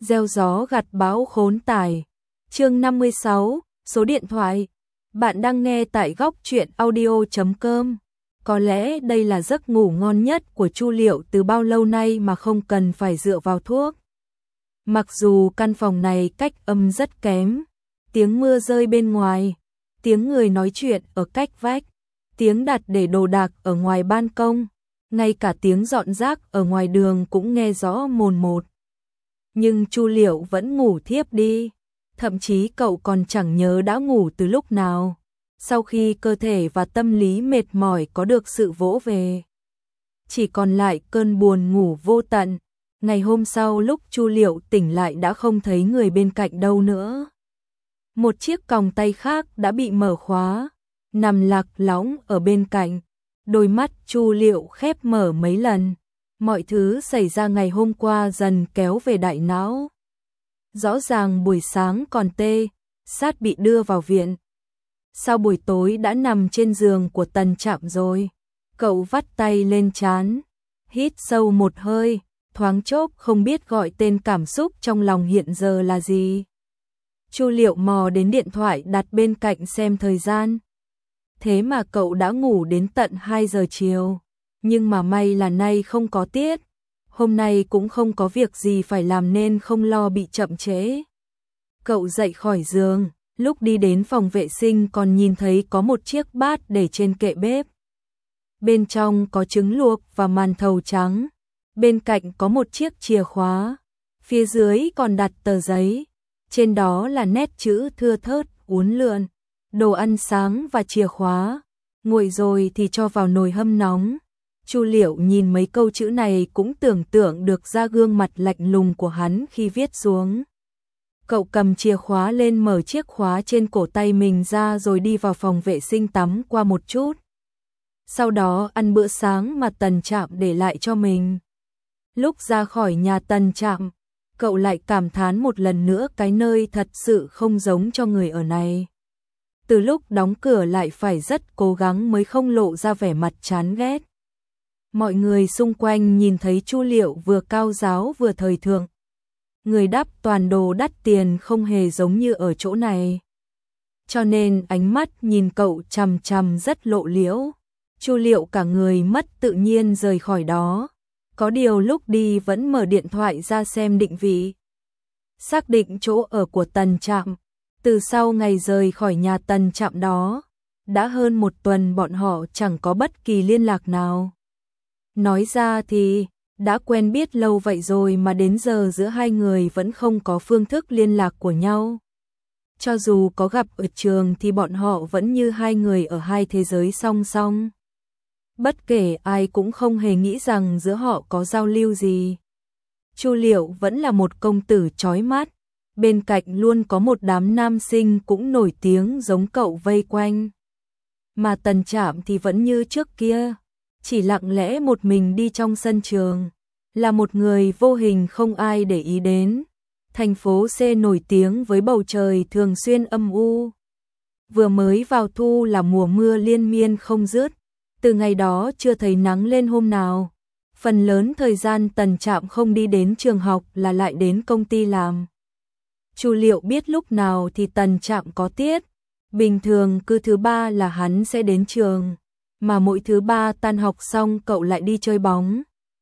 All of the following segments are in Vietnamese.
Gieo gió gặt bão khốn tải. Chương 56, số điện thoại. Bạn đang nghe tại góc truyện audio.com. Có lẽ đây là giấc ngủ ngon nhất của Chu Liệu từ bao lâu nay mà không cần phải dựa vào thuốc. Mặc dù căn phòng này cách âm rất kém, tiếng mưa rơi bên ngoài, tiếng người nói chuyện ở cách vách, tiếng đặt để đồ đạc ở ngoài ban công, ngay cả tiếng dọn rác ở ngoài đường cũng nghe rõ mồn một. Nhưng Chu Liệu vẫn ngủ thiếp đi, thậm chí cậu còn chẳng nhớ đã ngủ từ lúc nào, sau khi cơ thể và tâm lý mệt mỏi có được sự vỗ về. Chỉ còn lại cơn buồn ngủ vô tận. Ngày hôm sau lúc Chu Liệu tỉnh lại đã không thấy người bên cạnh đâu nữa. Một chiếc còng tay khác đã bị mở khóa, nằm lạc lõng ở bên cạnh. Đôi mắt Chu Liệu khép mở mấy lần. Mọi thứ xảy ra ngày hôm qua dần kéo về đại não. Rõ ràng buổi sáng còn tê, sát bị đưa vào viện. Sau buổi tối đã nằm trên giường của Tần Trạm rồi. Cậu vắt tay lên trán, hít sâu một hơi, thoáng chốc không biết gọi tên cảm xúc trong lòng hiện giờ là gì. Chu Liệu mò đến điện thoại đặt bên cạnh xem thời gian. Thế mà cậu đã ngủ đến tận 2 giờ chiều. Nhưng mà may là nay không có tiết. Hôm nay cũng không có việc gì phải làm nên không lo bị chậm trễ. Cậu dậy khỏi giường, lúc đi đến phòng vệ sinh còn nhìn thấy có một chiếc bát để trên kệ bếp. Bên trong có trứng luộc và màn thầu trắng. Bên cạnh có một chiếc chìa khóa. Phía dưới còn đặt tờ giấy. Trên đó là nét chữ thưa thớt, uốn lượn. Đồ ăn sáng và chìa khóa. Nguội rồi thì cho vào nồi hâm nóng. Chu Liệu nhìn mấy câu chữ này cũng tưởng tượng được ra gương mặt lạnh lùng của hắn khi viết xuống. Cậu cầm chìa khóa lên mở chiếc khóa trên cổ tay mình ra rồi đi vào phòng vệ sinh tắm qua một chút. Sau đó ăn bữa sáng mà Tần Trạm để lại cho mình. Lúc ra khỏi nhà Tần Trạm, cậu lại cảm thán một lần nữa cái nơi thật sự không giống cho người ở này. Từ lúc đóng cửa lại phải rất cố gắng mới không lộ ra vẻ mặt chán ghét. Mọi người xung quanh nhìn thấy Chu Liệu vừa cao giáo vừa thời thượng. Người đắp toàn đồ đắt tiền không hề giống như ở chỗ này. Cho nên ánh mắt nhìn cậu chằm chằm rất lộ liễu. Chu Liệu cả người mất tự nhiên rời khỏi đó. Có điều lúc đi vẫn mở điện thoại ra xem định vị. Xác định chỗ ở của Tần Trạm. Từ sau ngày rời khỏi nhà Tần Trạm đó, đã hơn 1 tuần bọn họ chẳng có bất kỳ liên lạc nào. Nói ra thì, đã quen biết lâu vậy rồi mà đến giờ giữa hai người vẫn không có phương thức liên lạc của nhau. Cho dù có gặp ở trường thì bọn họ vẫn như hai người ở hai thế giới song song. Bất kể ai cũng không hề nghĩ rằng giữa họ có giao lưu gì. Chu Liệu vẫn là một công tử chói mắt, bên cạnh luôn có một đám nam sinh cũng nổi tiếng giống cậu vây quanh. Mà Tần Trạm thì vẫn như trước kia, chỉ lặng lẽ một mình đi trong sân trường, là một người vô hình không ai để ý đến. Thành phố C nổi tiếng với bầu trời thường xuyên âm u. Vừa mới vào thu là mùa mưa liên miên không dứt, từ ngày đó chưa thấy nắng lên hôm nào. Phần lớn thời gian Tần Trạm không đi đến trường học là lại đến công ty làm. Chu Liệu biết lúc nào thì Tần Trạm có tiết, bình thường cứ thứ 3 là hắn sẽ đến trường, mà mỗi thứ 3 tan học xong cậu lại đi chơi bóng.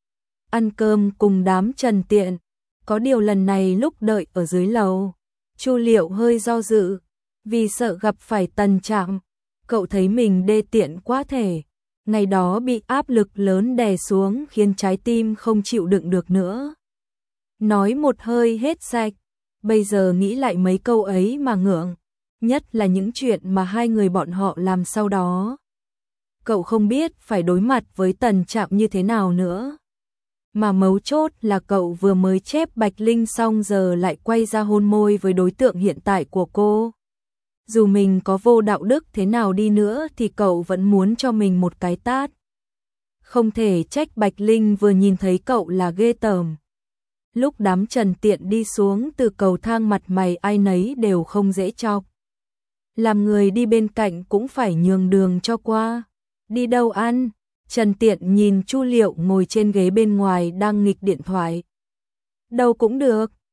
Ăn cơm cùng đám Trần Tiện, có điều lần này lúc đợi ở dưới lầu, Chu Liệu hơi do dự, vì sợ gặp phải Tần Trạm. Cậu thấy mình đê tiện quá thể, ngày đó bị áp lực lớn đè xuống khiến trái tim không chịu đựng được nữa. Nói một hơi hết sạch, bây giờ nghĩ lại mấy câu ấy mà ngượng, nhất là những chuyện mà hai người bọn họ làm sau đó. Cậu không biết phải đối mặt với Tần Trạm như thế nào nữa. Mà mấu chốt là cậu vừa mới chép Bạch Linh xong giờ lại quay ra hôn môi với đối tượng hiện tại của cô. Dù mình có vô đạo đức thế nào đi nữa thì cậu vẫn muốn cho mình một cái tát. Không thể trách Bạch Linh vừa nhìn thấy cậu là ghê tởm. Lúc đám Trần Tiện đi xuống từ cầu thang mặt mày ai nấy đều không dễ chọc. Làm người đi bên cạnh cũng phải nhường đường cho qua. Đi đâu ăn? Trần Tiện nhìn Chu Liệu ngồi trên ghế bên ngoài đang nghịch điện thoại. Đâu cũng được,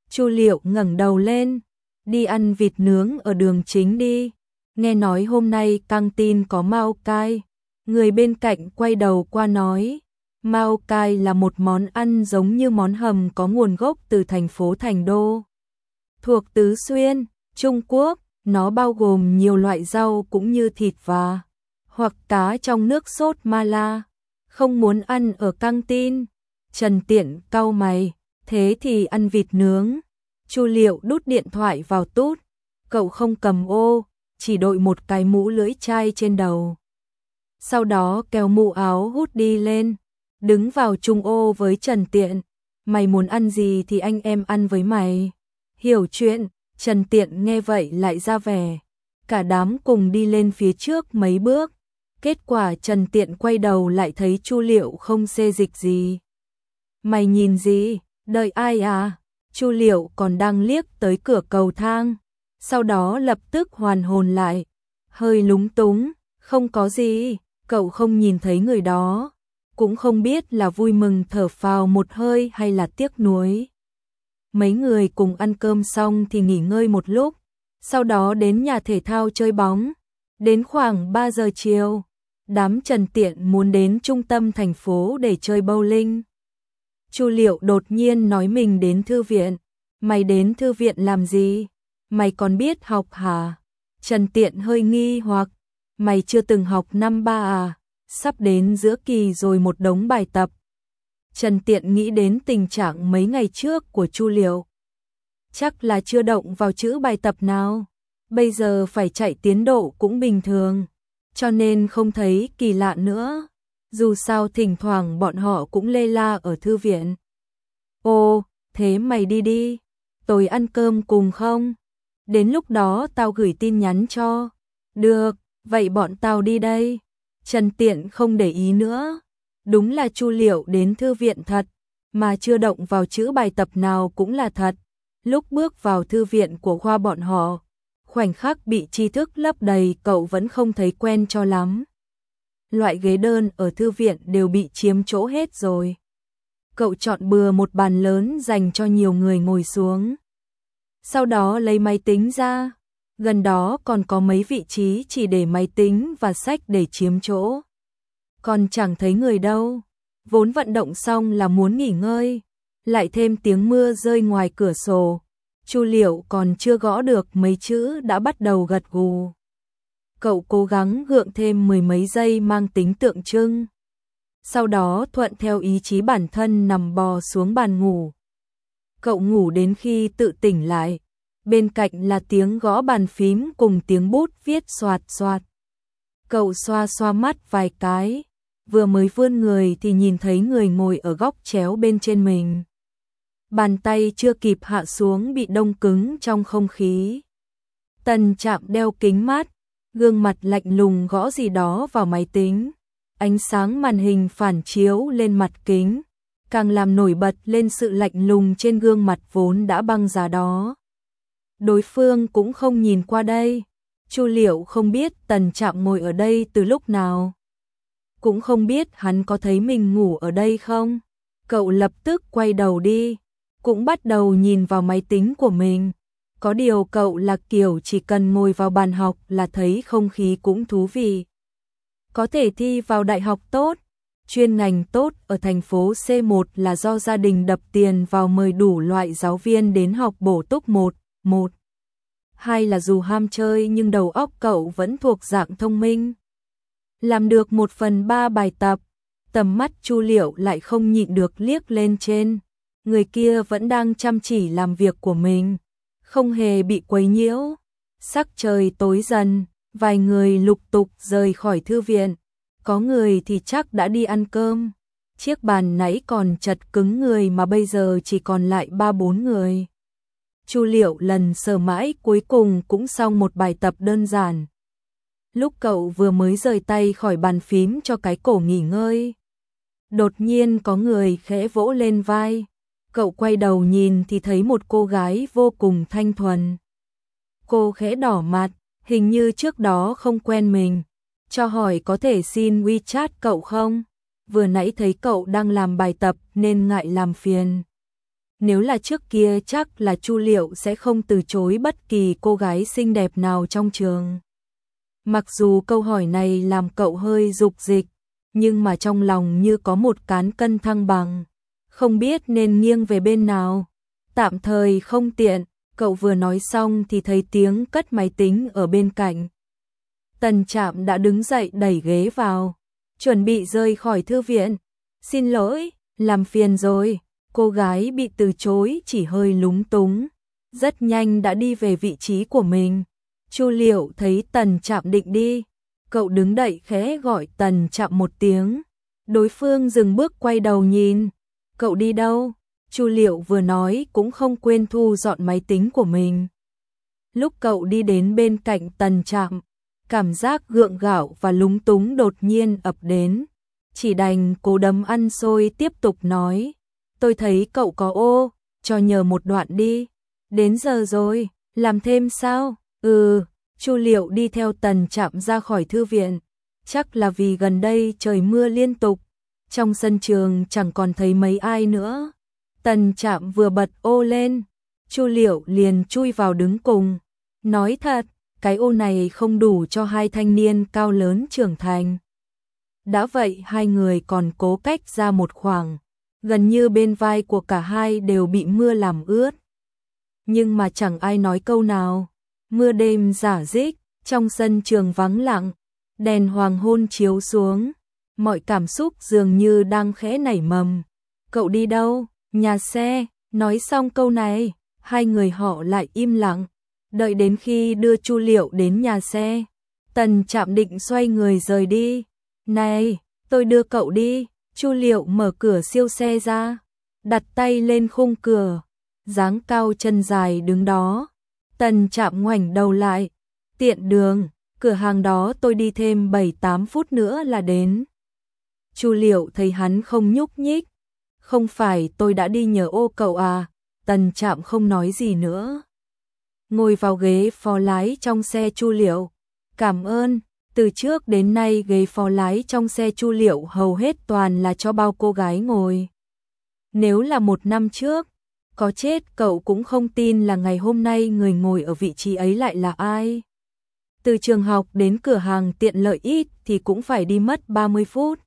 Chu Liệu ngẩng đầu lên, đi ăn vịt nướng ở đường chính đi. Nghe nói hôm nay căng tin có mao cai. Người bên cạnh quay đầu qua nói, mao cai là một món ăn giống như món hầm có nguồn gốc từ thành phố Thành Đô, thuộc Tứ Xuyên, Trung Quốc. Nó bao gồm nhiều loại rau cũng như thịt và hoặc cá trong nước sốt mala. Không muốn ăn ở căng tin. Trần Tiện cau mày, thế thì ăn vịt nướng. Chu Liệu đút điện thoại vào tút, cậu không cầm ô, chỉ đội một cái mũ lưỡi chai trên đầu. Sau đó kéo mũ áo hút đi lên, đứng vào chung ô với Trần Tiện. Mày muốn ăn gì thì anh em ăn với mày. Hiểu chuyện. Trần Tiện nghe vậy lại ra vẻ. Cả đám cùng đi lên phía trước mấy bước. Kết quả Trần Tiện quay đầu lại thấy Chu Liệu không xê dịch gì. Mày nhìn gì? Đợi ai à? Chu Liệu còn đang liếc tới cửa cầu thang. Sau đó lập tức hoàn hồn lại. Hơi lúng túng. Không có gì. Cậu không nhìn thấy người đó. Cũng không biết là vui mừng thở phào một hơi hay là tiếc nuối. Mấy người cùng ăn cơm xong thì nghỉ ngơi một lúc. Sau đó đến nhà thể thao chơi bóng. Đến khoảng 3 giờ chiều, đám Trần Tiện muốn đến trung tâm thành phố để chơi bowling. Chu Liệu đột nhiên nói mình đến thư viện. Mày đến thư viện làm gì? Mày còn biết học hả? Trần Tiện hơi nghi hoặc. Mày chưa từng học năm 3 à? Sắp đến giữa kỳ rồi một đống bài tập. Trần Tiện nghĩ đến tình trạng mấy ngày trước của Chu Liệu. Chắc là chưa động vào chữ bài tập nào. Bây giờ phải chạy tiến độ cũng bình thường. Cho nên không thấy kỳ lạ nữa. Dù sao thỉnh thoảng bọn họ cũng lê la ở thư viện. Ồ, thế mày đi đi. Tôi ăn cơm cùng không? Đến lúc đó tao gửi tin nhắn cho. Được, vậy bọn tao đi đây. Trần Tiện không để ý nữa. Đúng là Chu Liệu đến thư viện thật, mà chưa động vào chữ bài tập nào cũng là thật. Lúc bước vào thư viện của khoa bọn họ, khoảnh khắc bị tri thức lấp đầy cậu vẫn không thấy quen cho lắm. Loại ghế đơn ở thư viện đều bị chiếm chỗ hết rồi. Cậu chọn bừa một bàn lớn dành cho nhiều người ngồi xuống. Sau đó lấy máy tính ra, gần đó còn có mấy vị trí chỉ để máy tính và sách để chiếm chỗ. Còn chẳng thấy người đâu, vốn vận động xong là muốn nghỉ ngơi, lại thêm tiếng mưa rơi ngoài cửa sổ. Chu Liệu còn chưa gõ được mấy chữ đã bắt đầu gật gù. Cậu cố gắng gượng thêm mười mấy giây mang tính tượng trưng. Sau đó thuận theo ý chí bản thân nằm bò xuống bàn ngủ. Cậu ngủ đến khi tự tỉnh lại, bên cạnh là tiếng gõ bàn phím cùng tiếng bút viết xoạt xoạt. Cậu xoa xoa mắt vài cái, vừa mới vươn người thì nhìn thấy người ngồi ở góc chéo bên trên mình. Bàn tay chưa kịp hạ xuống bị đông cứng trong không khí. Tần Trạm đeo kính mát, gương mặt lạnh lùng gõ gì đó vào máy tính. Ánh sáng màn hình phản chiếu lên mặt kính, càng làm nổi bật lên sự lạnh lùng trên gương mặt vốn đã băng giá đó. Đối phương cũng không nhìn qua đây. Chu Liệu không biết Tần Trạm ngồi ở đây từ lúc nào. Cũng không biết hắn có thấy mình ngủ ở đây không. Cậu lập tức quay đầu đi, cũng bắt đầu nhìn vào máy tính của mình. Có điều cậu là kiểu chỉ cần ngồi vào bàn học là thấy không khí cũng thú vị. Có thể thi vào đại học tốt, chuyên ngành tốt ở thành phố C1 là do gia đình đập tiền vào mời đủ loại giáo viên đến học bổ túc một. Hai là dù ham chơi nhưng đầu óc cậu vẫn thuộc dạng thông minh. Làm được 1/3 bài tập, tầm mắt Chu Liệu lại không nhịn được liếc lên trên. Người kia vẫn đang chăm chỉ làm việc của mình, không hề bị quấy nhiễu. Sắc trời tối dần, vài người lục tục rời khỏi thư viện. Có người thì chắc đã đi ăn cơm. Chiếc bàn nãy còn chật cứng người mà bây giờ chỉ còn lại 3-4 người. Chu Liệu lần sờ mãi cuối cùng cũng xong một bài tập đơn giản. Lúc cậu vừa mới rời tay khỏi bàn phím cho cái cổ nghỉ ngơi, đột nhiên có người khẽ vỗ lên vai. Cậu quay đầu nhìn thì thấy một cô gái vô cùng thanh thuần. Cô khẽ đỏ mặt, hình như trước đó không quen mình. Cho hỏi có thể xin WeChat cậu không? Vừa nãy thấy cậu đang làm bài tập nên ngại làm phiền. Nếu là trước kia chắc là Chu Liệu sẽ không từ chối bất kỳ cô gái xinh đẹp nào trong trường. Mặc dù câu hỏi này làm cậu hơi rục rịch, nhưng mà trong lòng như có một cán cân thăng bằng, không biết nên nghiêng về bên nào. Tạm thời không tiện, cậu vừa nói xong thì thấy tiếng cất máy tính ở bên cạnh. Tần Trạm đã đứng dậy đẩy ghế vào, chuẩn bị rời khỏi thư viện. Xin lỗi, làm phiền rồi. Cô gái bị từ chối chỉ hơi lúng túng, rất nhanh đã đi về vị trí của mình. Chu Liệu thấy Tần Trạm định đi, cậu đứng dậy khẽ gọi Tần Trạm một tiếng. Đối phương dừng bước quay đầu nhìn. Cậu đi đâu? Chu Liệu vừa nói cũng không quên thu dọn máy tính của mình. Lúc cậu đi đến bên cạnh Tần Trạm, cảm giác gượng gạo và lúng túng đột nhiên ập đến. Chỉ đành cố đấm ăn xôi tiếp tục nói. Tôi thấy cậu có ô, cho nhờ một đoạn đi. Đến giờ rồi, làm thêm sao? Chu Liệu đi theo Tần Trạm ra khỏi thư viện. Chắc là vì gần đây trời mưa liên tục, trong sân trường chẳng còn thấy mấy ai nữa. Tần Trạm vừa bật ô lên, Chu Liệu liền chui vào đứng cùng. Nói thật, cái ô này không đủ cho hai thanh niên cao lớn trưởng thành. Đã vậy hai người còn cố cách ra một khoảng, gần như bên vai của cả hai đều bị mưa làm ướt. Nhưng mà chẳng ai nói câu nào. Mưa đêm rả rích, trong sân trường vắng lặng, đèn hoàng hôn chiếu xuống, mọi cảm xúc dường như đang khẽ nảy mầm. Cậu đi đâu? Nhà xe. Nói xong câu này, hai người họ lại im lặng, đợi đến khi đưa Chu Liệu đến nhà xe. Tần Trạm định xoay người rời đi. Này, tôi đưa cậu đi. Chu Liệu mở cửa siêu xe ra, đặt tay lên khung cửa, dáng cao chân dài đứng đó. Tần Trạm ngoảnh đầu lại. Tiện đường, cửa hàng đó tôi đi thêm 7-8 phút nữa là đến. Chu Liệu thấy hắn không nhúc nhích. Không phải tôi đã đi nhờ ô cậu à? Tần Trạm không nói gì nữa. Ngồi vào ghế phó lái trong xe Chu Liệu. Cảm ơn. Từ trước đến nay ghế phó lái trong xe Chu Liệu hầu hết toàn là cho bao cô gái ngồi. Nếu là một năm trước, có chết cậu cũng không tin là ngày hôm nay người ngồi ở vị trí ấy lại là ai. Từ trường học đến cửa hàng tiện lợi ít thì cũng phải đi mất 30 phút.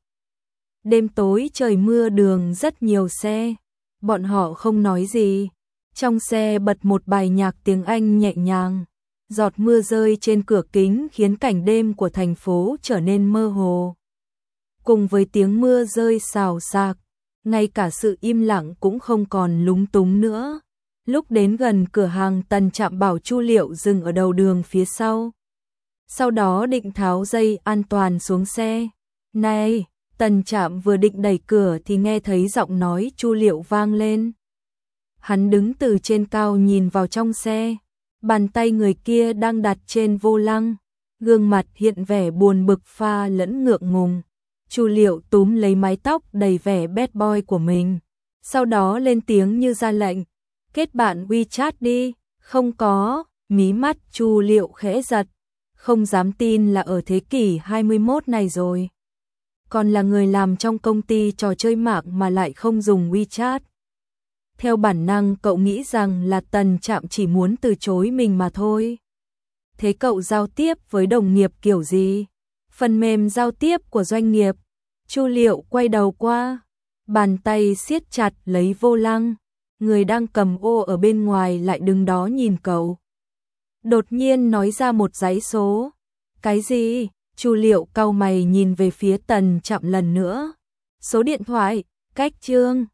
Đêm tối trời mưa đường rất nhiều xe, bọn họ không nói gì. Trong xe bật một bài nhạc tiếng Anh nhẹ nhàng. Giọt mưa rơi trên cửa kính khiến cảnh đêm của thành phố trở nên mơ hồ. Cùng với tiếng mưa rơi xào xạc, ngay cả sự im lặng cũng không còn lúng túng nữa. Lúc đến gần cửa hàng, Tần Trạm bảo Chu Liệu dừng ở đầu đường phía sau. Sau đó định tháo dây an toàn xuống xe. Này, Tần Trạm vừa định đẩy cửa thì nghe thấy giọng nói Chu Liệu vang lên. Hắn đứng từ trên cao nhìn vào trong xe. Bàn tay người kia đang đặt trên vô lăng, gương mặt hiện vẻ buồn bực pha lẫn ngượng ngùng. Chu Liệu túm lấy mái tóc đầy vẻ bad boy của mình, sau đó lên tiếng như ra lệnh, kết bạn WeChat đi. Không có. Mí mắt Chu Liệu khẽ giật, không dám tin là ở thế kỷ 21 này rồi. Còn là người làm trong công ty trò chơi mạng mà lại không dùng WeChat. Theo bản năng cậu nghĩ rằng là Tần Trạm chỉ muốn từ chối mình mà thôi. Thế cậu giao tiếp với đồng nghiệp kiểu gì? Phần mềm giao tiếp của doanh nghiệp. Chu Liệu quay đầu qua, bàn tay siết chặt lấy vô lăng. Người đang cầm ô ở bên ngoài lại đứng đó nhìn cậu. Đột nhiên nói ra một dãy số. Cái gì? Chu Liệu cau mày nhìn về phía Tần Trạm lần nữa. Số điện thoại, cách chương.